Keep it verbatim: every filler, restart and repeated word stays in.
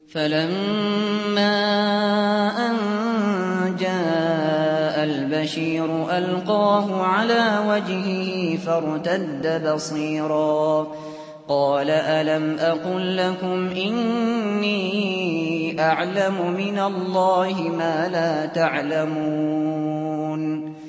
فَلَمَّا أَن جَاءَ الْبَشِيرُ أَلْقَاهُ عَلَىٰ وَجْهِهِ فَارْتَدَّ بَصِيرًا قَالَ أَلَمْ أَقُل لَّكُمْ إِنِّي أَعْلَمُ مِنَ اللَّهِ مَا لَا تَعْلَمُونَ